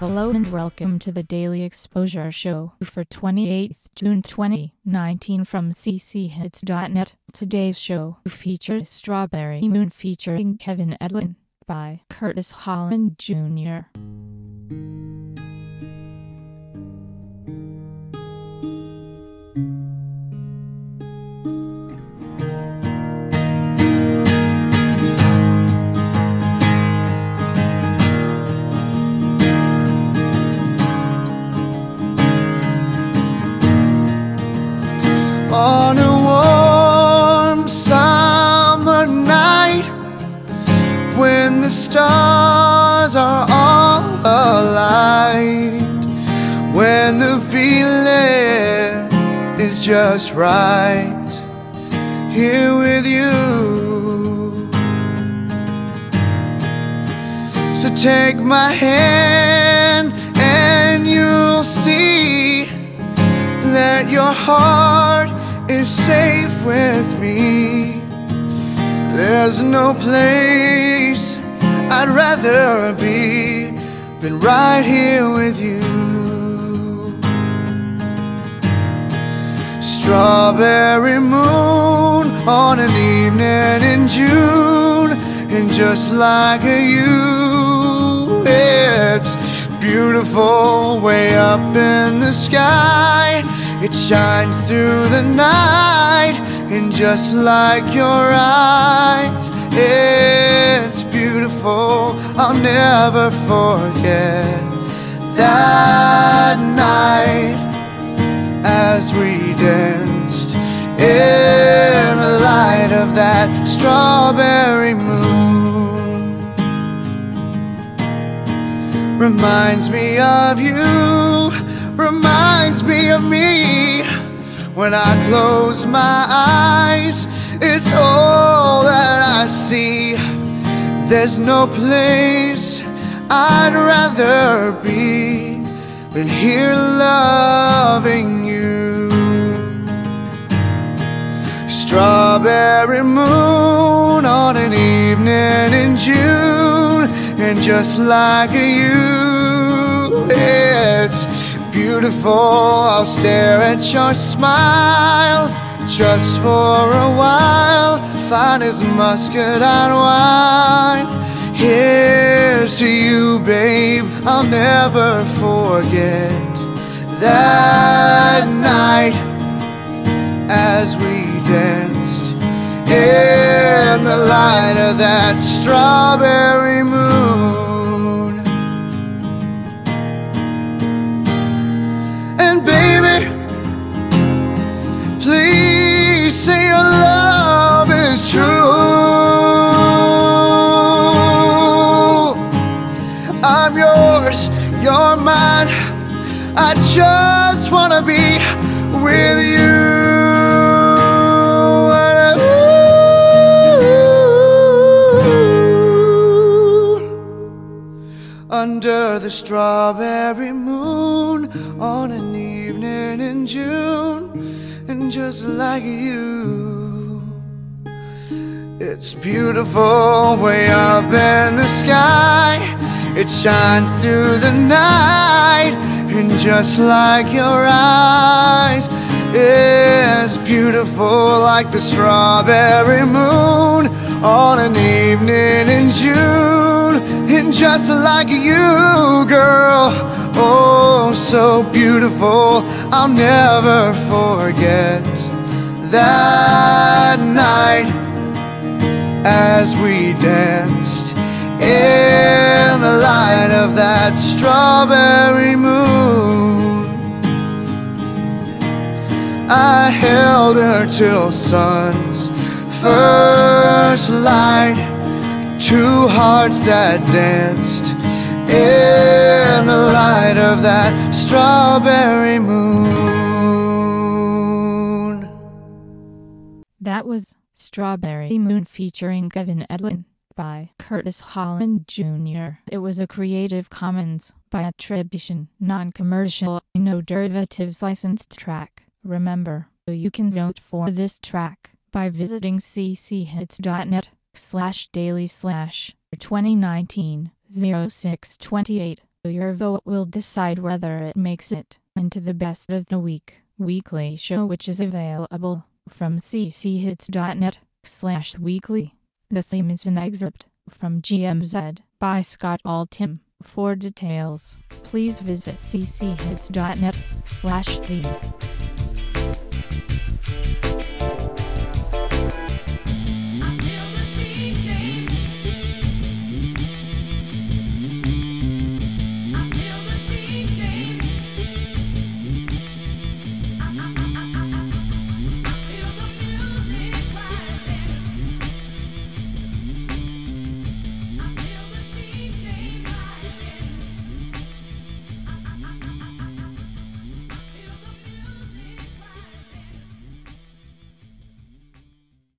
Hello and welcome to the Daily Exposure Show for 28th June 2019 from cchits.net. Today's show features Strawberry Moon featuring Kevin Edlin by Curtis Holland Jr. On a warm summer night, when the stars are all alight, when the feeling is just right, here with you. So take my hand and you'll see that your heart is safe with me. There's no place I'd rather be than right here with you. Strawberry moon on an evening in June, and just like you, it's beautiful way up in the sky. It shines through the night, and just like your eyes, it's beautiful. I'll never forget that night as we danced in the light of that strawberry moon. Reminds me of you, reminds me of me. When I close my eyes, it's all that I see. There's no place I'd rather be than here loving you. Strawberry moon on an evening in June, and just like you, it's beautiful. I'll stare at your smile just for a while, fine as muscadine wine. Here's to you, babe, I'll never forget that night as we danced in the light of that strawberry moon. And baby, please say your love is true. I'm yours, you're mine, I just wanna be with you. Under the strawberry moon on an evening in June, and just like you, it's beautiful way up in the sky. It shines through the night, and just like your eyes, it's beautiful like the strawberry moon on an evening in June. And just like you, girl, oh so beautiful, I'll never forget that night as we danced in the light of that strawberry moon. I held her till sun's first light, two hearts that danced in the light of that strawberry moon. That was Strawberry Moon featuring Kevin Edlin by Curtis Holland Jr. It was a Creative Commons by attribution, non-commercial, no derivatives licensed track. Remember, you can vote for this track by visiting cchits.net/daily/2019 0628. Your vote will decide whether it makes it into the Best of the Week weekly show, which is available from cchits.net/weekly. The theme is an excerpt from GMZ by Scott Altham. For details, please visit cchits.net/theme.